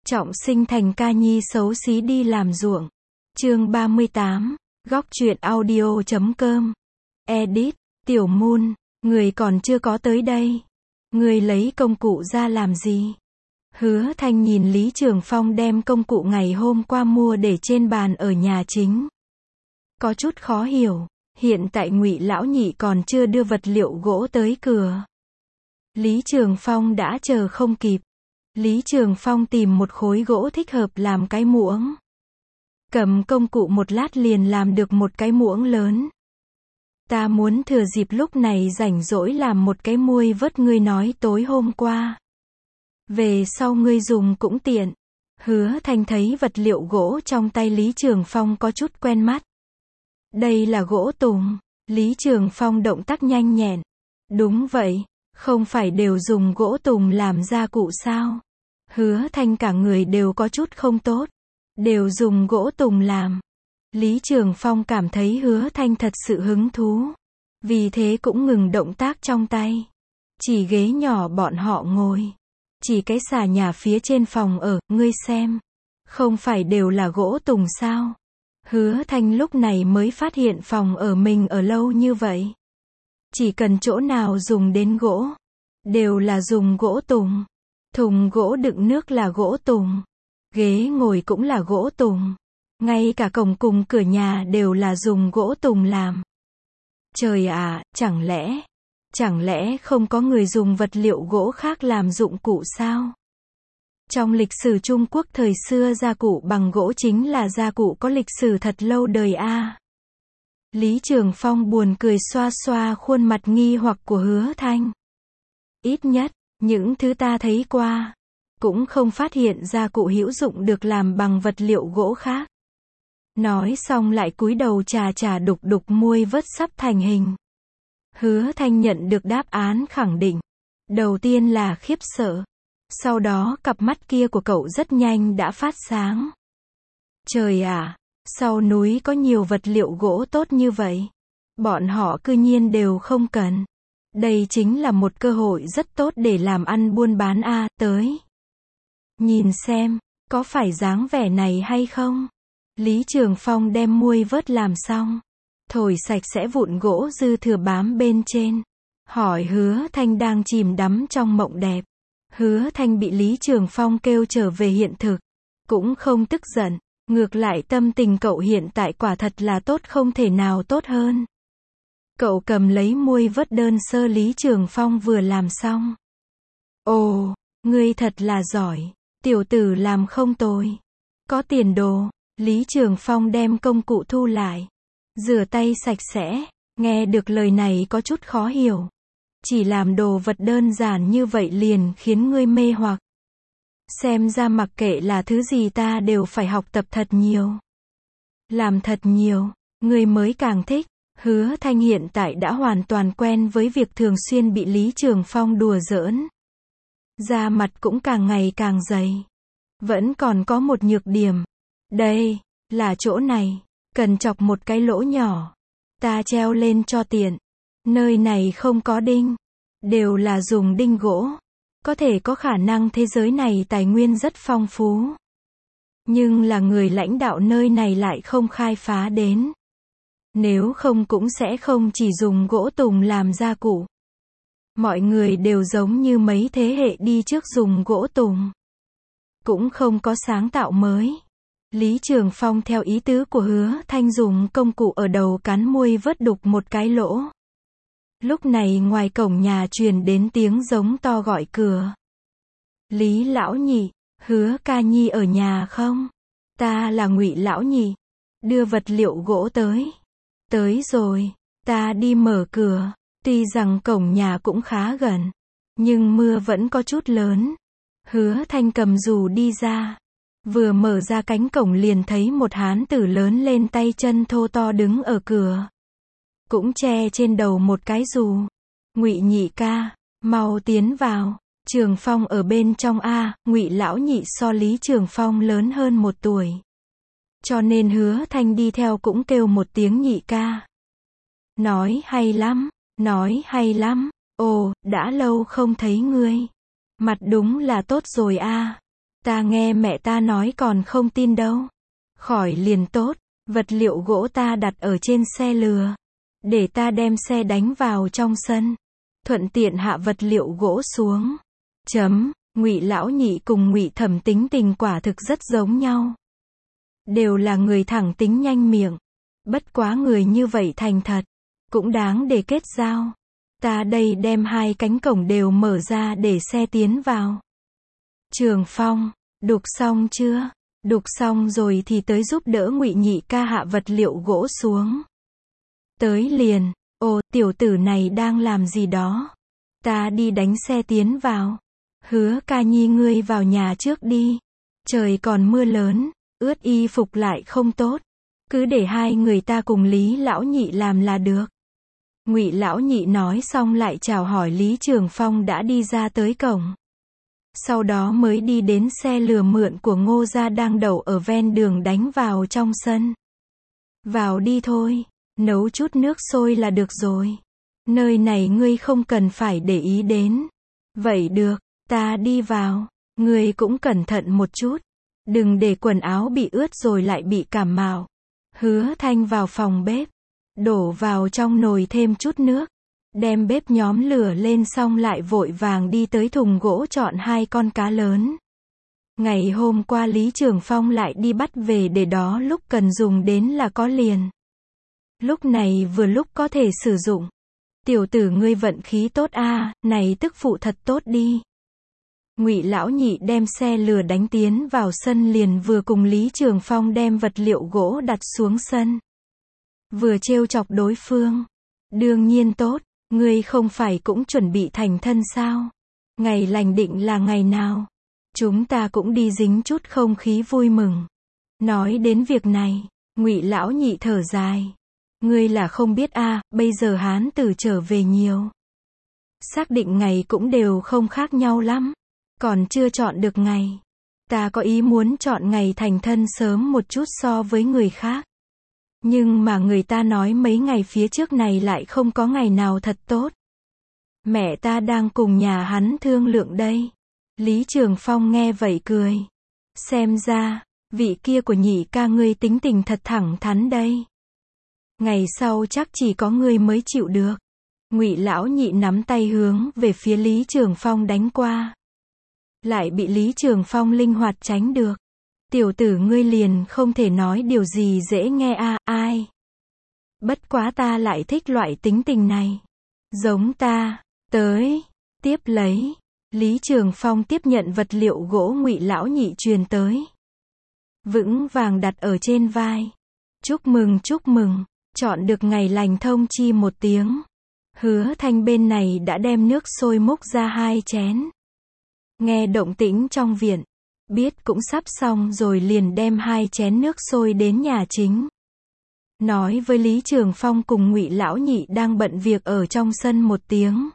Trọng sinh thành ca nhi xấu xí đi làm ruộng. Chương 38, góc truyện audio.com. Edit, Tiểu Moon, người còn chưa có tới đây. Người lấy công cụ ra làm gì? Hứa Thanh nhìn Lý Trường Phong đem công cụ ngày hôm qua mua để trên bàn ở nhà chính. Có chút khó hiểu, hiện tại Ngụy lão nhị còn chưa đưa vật liệu gỗ tới cửa. Lý Trường Phong đã chờ không kịp. Lý Trường Phong tìm một khối gỗ thích hợp làm cái muỗng. Cầm công cụ một lát liền làm được một cái muỗng lớn. Ta muốn thừa dịp lúc này rảnh rỗi làm một cái muôi vớt ngươi nói tối hôm qua. Về sau ngươi dùng cũng tiện. Hứa Thanh thấy vật liệu gỗ trong tay Lý Trường Phong có chút quen mắt. Đây là gỗ tùng. Lý Trường Phong động tác nhanh nhẹn. Đúng vậy, không phải đều dùng gỗ tùng làm gia cụ sao? Hứa Thanh cả người đều có chút không tốt. Đều dùng gỗ tùng làm. Lý Trường Phong cảm thấy Hứa Thanh thật sự hứng thú. Vì thế cũng ngừng động tác trong tay. Chỉ ghế nhỏ bọn họ ngồi. Chỉ cái xà nhà phía trên phòng ở, ngươi xem. Không phải đều là gỗ tùng sao? Hứa Thanh lúc này mới phát hiện phòng ở mình ở lâu như vậy. Chỉ cần chỗ nào dùng đến gỗ. Đều là dùng gỗ tùng. Thùng gỗ đựng nước là gỗ tùng. Ghế ngồi cũng là gỗ tùng. Ngay cả cổng cùng cửa nhà đều là dùng gỗ tùng làm. Trời ạ, chẳng lẽ không có người dùng vật liệu gỗ khác làm dụng cụ sao? Trong lịch sử Trung Quốc thời xưa gia cụ bằng gỗ chính là gia cụ có lịch sử thật lâu đời a. Lý Trường Phong buồn cười xoa xoa khuôn mặt nghi hoặc của Hứa Thanh. Ít nhất, những thứ ta thấy qua, cũng không phát hiện gia cụ hữu dụng được làm bằng vật liệu gỗ khác. Nói xong lại cúi đầu chà đục đục muôi vớt sắp thành hình. Hứa Thanh nhận được đáp án khẳng định. Đầu tiên là khiếp sợ. Sau đó cặp mắt kia của cậu rất nhanh đã phát sáng. Trời ạ, sau núi có nhiều vật liệu gỗ tốt như vậy. Bọn họ cư nhiên đều không cần. Đây chính là một cơ hội rất tốt để làm ăn buôn bán a, tới. Nhìn xem, có phải dáng vẻ này hay không? Lý Trường Phong đem muôi vớt làm xong. Thổi sạch sẽ vụn gỗ dư thừa bám bên trên. Hỏi Hứa Thanh đang chìm đắm trong mộng đẹp. Hứa Thanh bị Lý Trường Phong kêu trở về hiện thực. Cũng không tức giận. Ngược lại tâm tình cậu hiện tại quả thật là tốt không thể nào tốt hơn. Cậu cầm lấy muôi vớt đơn sơ Lý Trường Phong vừa làm xong. Ồ, ngươi thật là giỏi. Tiểu tử làm không tồi. Có tiền đồ. Lý Trường Phong đem công cụ thu lại. Rửa tay sạch sẽ. Nghe được lời này có chút khó hiểu. Chỉ làm đồ vật đơn giản như vậy liền khiến ngươi mê hoặc. Xem ra mặc kệ là thứ gì ta đều phải học tập thật nhiều. Làm thật nhiều, ngươi mới càng thích. Hứa Thanh hiện tại đã hoàn toàn quen với việc thường xuyên bị Lý Trường Phong đùa giỡn. Da mặt cũng càng ngày càng dày. Vẫn còn có một nhược điểm. Đây, là chỗ này. Cần chọc một cái lỗ nhỏ. Ta treo lên cho tiện. Nơi này không có đinh. Đều là dùng đinh gỗ. Có thể có khả năng thế giới này tài nguyên rất phong phú. Nhưng là người lãnh đạo nơi này lại không khai phá đến. Nếu không cũng sẽ không chỉ dùng gỗ tùng làm gia cụ. Mọi người đều giống như mấy thế hệ đi trước dùng gỗ tùng. Cũng không có sáng tạo mới. Lý Trường Phong theo ý tứ của Hứa Thanh dùng công cụ ở đầu cán muôi vớt đục một cái lỗ. Lúc này ngoài cổng nhà truyền đến tiếng giống to gọi cửa. Lý lão nhị, Hứa ca nhi ở nhà không? Ta là Ngụy lão nhị. Đưa vật liệu gỗ tới. Tới rồi, ta đi mở cửa. Tuy rằng cổng nhà cũng khá gần, nhưng mưa vẫn có chút lớn. Hứa Thanh cầm dù đi ra. Vừa mở ra cánh cổng liền thấy một hán tử lớn lên tay chân thô to đứng ở cửa. Cũng che trên đầu một cái dù. Ngụy nhị ca, mau tiến vào. Trường Phong ở bên trong a. Ngụy lão nhị so Lý Trường Phong lớn hơn 1 tuổi. Cho nên Hứa Thanh đi theo cũng kêu một tiếng nhị ca. Nói hay lắm, nói hay lắm. Ồ, đã lâu không thấy ngươi. Mặt đúng là tốt rồi a. Ta nghe mẹ ta nói còn không tin đâu. Khỏi liền tốt, vật liệu gỗ ta đặt ở trên xe lừa. Để ta đem xe đánh vào trong sân. Thuận tiện hạ vật liệu gỗ xuống. Ngụy Lão Nhị cùng Ngụy Thẩm tính tình quả thực rất giống nhau. Đều là người thẳng tính nhanh miệng. Bất quá người như vậy thành thật. Cũng đáng để kết giao. Ta đây đem hai cánh cổng đều mở ra để xe tiến vào. Trường Phong, đục xong chưa? Đục xong rồi thì tới giúp đỡ Ngụy Nhị ca hạ vật liệu gỗ xuống. Tới liền. Ồ, tiểu tử này đang làm gì đó? Ta đi đánh xe tiến vào. Hứa ca nhi ngươi vào nhà trước đi. Trời còn mưa lớn, ướt y phục lại không tốt. Cứ để hai người ta cùng Lý Lão Nhị làm là được. Ngụy Lão Nhị nói xong lại chào hỏi Lý Trường Phong đã đi ra tới cổng. Sau đó mới đi đến xe lừa mượn của Ngô gia đang đậu ở ven đường đánh vào trong sân. Vào đi thôi, nấu chút nước sôi là được rồi. Nơi này ngươi không cần phải để ý đến. Vậy được, ta đi vào, ngươi cũng cẩn thận một chút. Đừng để quần áo bị ướt rồi lại bị cảm mạo. Hứa Thanh vào phòng bếp, đổ vào trong nồi thêm chút nước. Đem bếp nhóm lửa lên xong lại vội vàng đi tới thùng gỗ chọn hai con cá lớn. Ngày hôm qua Lý Trường Phong lại đi bắt về để đó lúc cần dùng đến là có liền. Lúc này vừa lúc có thể sử dụng. Tiểu tử ngươi vận khí tốt a, này tức phụ thật tốt đi. Ngụy Lão Nhị đem xe lừa đánh tiến vào sân liền vừa cùng Lý Trường Phong đem vật liệu gỗ đặt xuống sân. Vừa trêu chọc đối phương. Đương nhiên tốt, ngươi không phải cũng chuẩn bị thành thân sao? Ngày lành định là ngày nào? Chúng ta cũng đi dính chút không khí vui mừng. Nói đến việc này, Ngụy Lão Nhị thở dài. Ngươi là không biết a, bây giờ hán tử trở về nhiều. Xác định ngày cũng đều không khác nhau lắm. Còn chưa chọn được ngày. Ta có ý muốn chọn ngày thành thân sớm một chút so với người khác. Nhưng mà người ta nói mấy ngày phía trước này lại không có ngày nào thật tốt. Mẹ ta đang cùng nhà hắn thương lượng đây. Lý Trường Phong nghe vậy cười. Xem ra, vị kia của Nhị ca ngươi tính tình thật thẳng thắn đây. Ngày sau chắc chỉ có ngươi mới chịu được. Ngụy Lão Nhị nắm tay hướng về phía Lý Trường Phong đánh qua. Lại bị Lý Trường Phong linh hoạt tránh được. Tiểu tử ngươi liền không thể nói điều gì dễ nghe a, ai. Bất quá ta lại thích loại tính tình này. Giống ta, tới, tiếp lấy. Lý Trường Phong tiếp nhận vật liệu gỗ Ngụy Lão Nhị truyền tới. Vững vàng đặt ở trên vai. Chúc mừng, chọn được ngày lành thông chi một tiếng. Hứa Thanh bên này đã đem nước sôi múc ra 2 chén. Nghe động tĩnh trong viện, biết cũng sắp xong rồi liền đem 2 chén nước sôi đến nhà chính. Nói với Lý Trường Phong cùng Ngụy Lão Nhị đang bận việc ở trong sân một tiếng.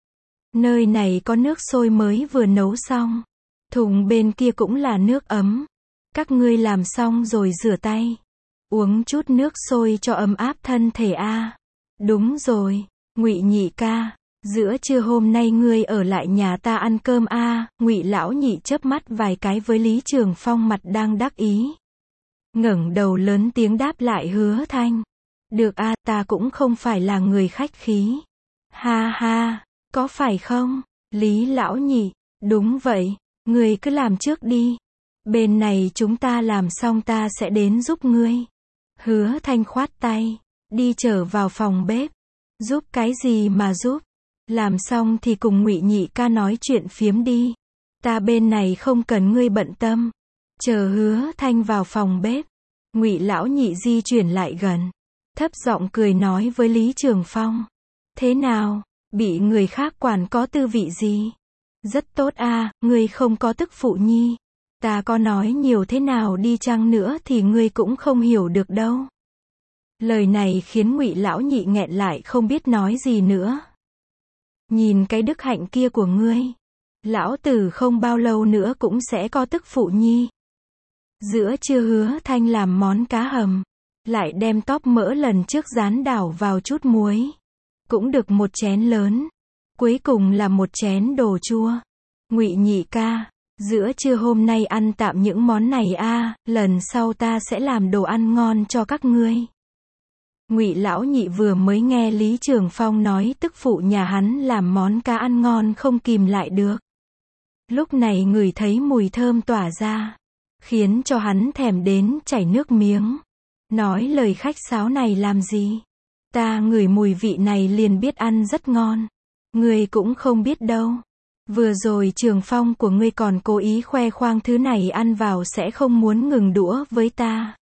Nơi này có nước sôi mới vừa nấu xong. Thùng bên kia cũng là nước ấm. Các ngươi làm xong rồi rửa tay. Uống chút nước sôi cho ấm áp thân thể a. Đúng rồi, Ngụy Nhị ca. Giữa trưa hôm nay ngươi ở lại nhà ta ăn cơm a. Ngụy Lão Nhị chớp mắt vài cái với Lý Trường Phong mặt đang đắc ý. Ngẩng đầu lớn tiếng đáp lại Hứa Thanh. Được a, ta cũng không phải là người khách khí. Ha ha, có phải không? Lý Lão Nhị, đúng vậy, ngươi cứ làm trước đi. Bên này chúng ta làm xong ta sẽ đến giúp ngươi. Hứa Thanh khoát tay, đi trở vào phòng bếp. Giúp cái gì mà giúp? Làm xong thì cùng Ngụy Nhị ca nói chuyện phiếm đi. Ta bên này không cần ngươi bận tâm. Chờ Hứa Thanh vào phòng bếp. Ngụy Lão Nhị di chuyển lại gần. Thấp giọng cười nói với Lý Trường Phong. Thế nào, bị người khác quản có tư vị gì? Rất tốt a, ngươi không có tức phụ nhi. Ta có nói nhiều thế nào đi chăng nữa thì ngươi cũng không hiểu được đâu. Lời này khiến Ngụy Lão Nhị nghẹn lại không biết nói gì nữa. Nhìn cái đức hạnh kia của ngươi. Lão tử không bao lâu nữa cũng sẽ có tức phụ nhi. Giữa trưa Hứa Thanh làm món cá hầm. Lại đem tóp mỡ lần trước rán đảo vào chút muối. Cũng được một chén lớn. Cuối cùng là một chén đồ chua. Ngụy Nhị ca, Giữa trưa hôm nay ăn tạm những món này a, lần sau ta sẽ làm đồ ăn ngon cho các ngươi. Ngụy Lão Nhị vừa mới nghe Lý Trường Phong nói tức phụ nhà hắn làm món cá ăn ngon không kìm lại được. Lúc này ngửi thấy mùi thơm tỏa ra, khiến cho hắn thèm đến chảy nước miếng. Nói lời khách sáo này làm gì? Ta ngửi mùi vị này liền biết ăn rất ngon. Ngươi cũng không biết đâu. Vừa rồi Trường Phong của ngươi còn cố ý khoe khoang thứ này ăn vào sẽ không muốn ngừng đũa với ta.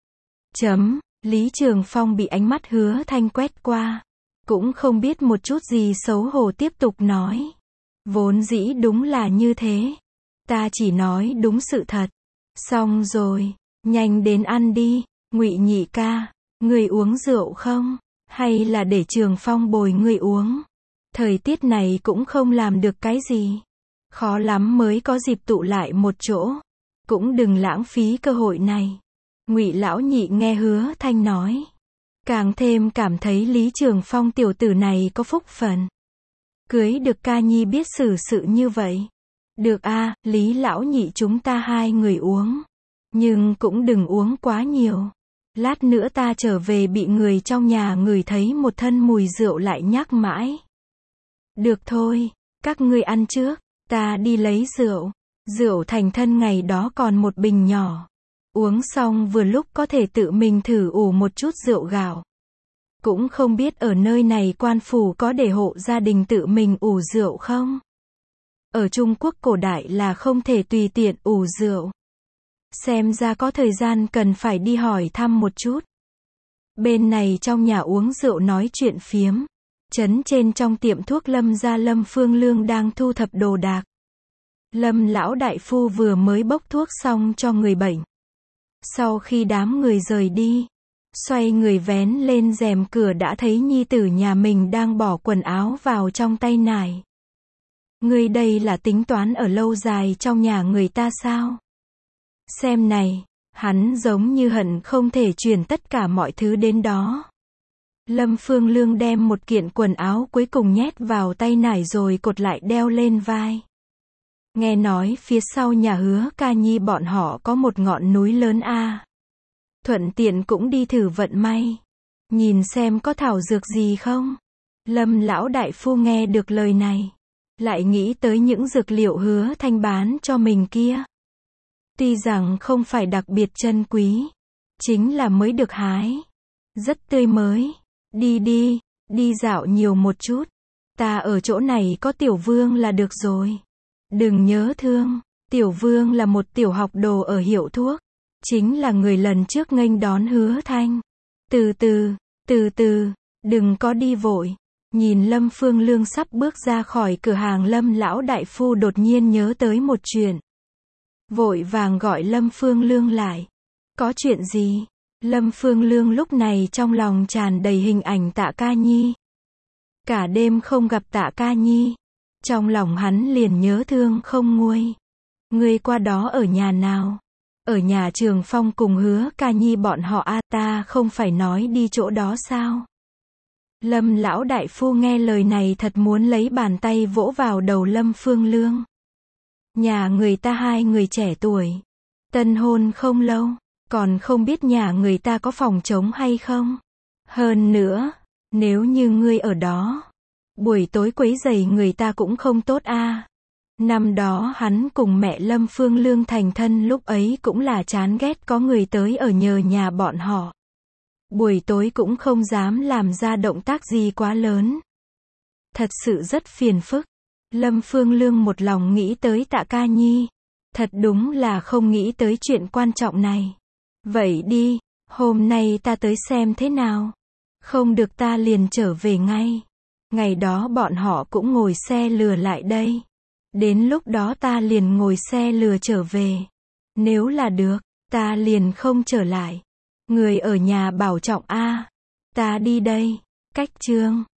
Lý Trường Phong bị ánh mắt Hứa Thanh quét qua. Cũng không biết một chút gì xấu hổ tiếp tục nói. Vốn dĩ đúng là như thế. Ta chỉ nói đúng sự thật. Xong rồi, nhanh đến ăn đi. Ngụy Nhị ca, ngươi uống rượu không? Hay là để Trường Phong bồi ngươi uống? Thời tiết này cũng không làm được cái gì. Khó lắm mới có dịp tụ lại một chỗ. Cũng đừng lãng phí cơ hội này. Ngụy Lão Nhị nghe Hứa Thanh nói, càng thêm cảm thấy Lý Trường Phong tiểu tử này có phúc phần. Cưới được ca nhi biết xử sự như vậy. Được a, Lý Lão Nhị chúng ta hai người uống. Nhưng cũng đừng uống quá nhiều. Lát nữa ta trở về bị người trong nhà ngửi thấy một thân mùi rượu lại nhắc mãi. Được thôi, các ngươi ăn trước, ta đi lấy rượu. Rượu thành thân ngày đó còn một bình nhỏ. Uống xong vừa lúc có thể tự mình thử ủ một chút rượu gạo. Cũng không biết ở nơi này quan phủ có để hộ gia đình tự mình ủ rượu không? Ở Trung Quốc cổ đại là không thể tùy tiện ủ rượu. Xem ra có thời gian cần phải đi hỏi thăm một chút. Bên này trong nhà uống rượu nói chuyện phiếm. Trấn trên trong tiệm thuốc Lâm gia Lâm Phương Lương đang thu thập đồ đạc. Lâm lão đại phu vừa mới bốc thuốc xong cho người bệnh. Sau khi đám người rời đi, xoay người vén lên rèm cửa đã thấy nhi tử nhà mình đang bỏ quần áo vào trong tay nải. Ngươi đây là tính toán ở lâu dài trong nhà người ta sao? Xem này, hắn giống như hận không thể chuyển tất cả mọi thứ đến đó. Lâm Phương Lương đem một kiện quần áo cuối cùng nhét vào tay nải rồi cột lại đeo lên vai. Nghe nói phía sau nhà Hứa ca nhi bọn họ có một ngọn núi lớn a. Thuận tiện cũng đi thử vận may. Nhìn xem có thảo dược gì không? Lâm lão đại phu nghe được lời này. Lại nghĩ tới những dược liệu Hứa Thanh bán cho mình kia. Tuy rằng không phải đặc biệt chân quý. Chính là mới được hái. Rất tươi mới. Đi dạo nhiều một chút. Ta ở chỗ này có Tiểu Vương là được rồi. Đừng nhớ thương. Tiểu Vương là một tiểu học đồ ở hiệu thuốc. Chính là người lần trước nghênh đón Hứa Thanh. Từ từ, đừng có đi vội. Nhìn Lâm Phương Lương sắp bước ra khỏi cửa hàng, Lâm lão đại phu đột nhiên nhớ tới một chuyện. Vội vàng gọi Lâm Phương Lương lại. Có chuyện gì? Lâm Phương Lương lúc này trong lòng tràn đầy hình ảnh Tạ Ca Nhi. Cả đêm không gặp Tạ Ca Nhi. Trong lòng hắn liền nhớ thương không nguôi. Ngươi qua đó ở nhà nào? Ở nhà Trường Phong cùng Hứa ca nhi bọn họ a, ta không phải nói đi chỗ đó sao? Lâm lão đại phu nghe lời này thật muốn lấy bàn tay vỗ vào đầu Lâm Phương Lương. Nhà người ta hai người trẻ tuổi, tân hôn không lâu, còn không biết nhà người ta có phòng trống hay không. Hơn nữa, nếu như ngươi ở đó, buổi tối quấy rầy người ta cũng không tốt a. Năm đó hắn cùng mẹ Lâm Phương Lương thành thân lúc ấy cũng là chán ghét có người tới ở nhờ nhà bọn họ. Buổi tối cũng không dám làm ra động tác gì quá lớn. Thật sự rất phiền phức. Lâm Phương Lương một lòng nghĩ tới Tạ Ca Nhi. Thật đúng là không nghĩ tới chuyện quan trọng này. Vậy đi, hôm nay ta tới xem thế nào. Không được ta liền trở về ngay. Ngày đó bọn họ cũng ngồi xe lừa lại đây. Đến lúc đó ta liền ngồi xe lừa trở về. Nếu là được, ta liền không trở lại. Người ở nhà bảo trọng a. Ta đi đây. Cách chương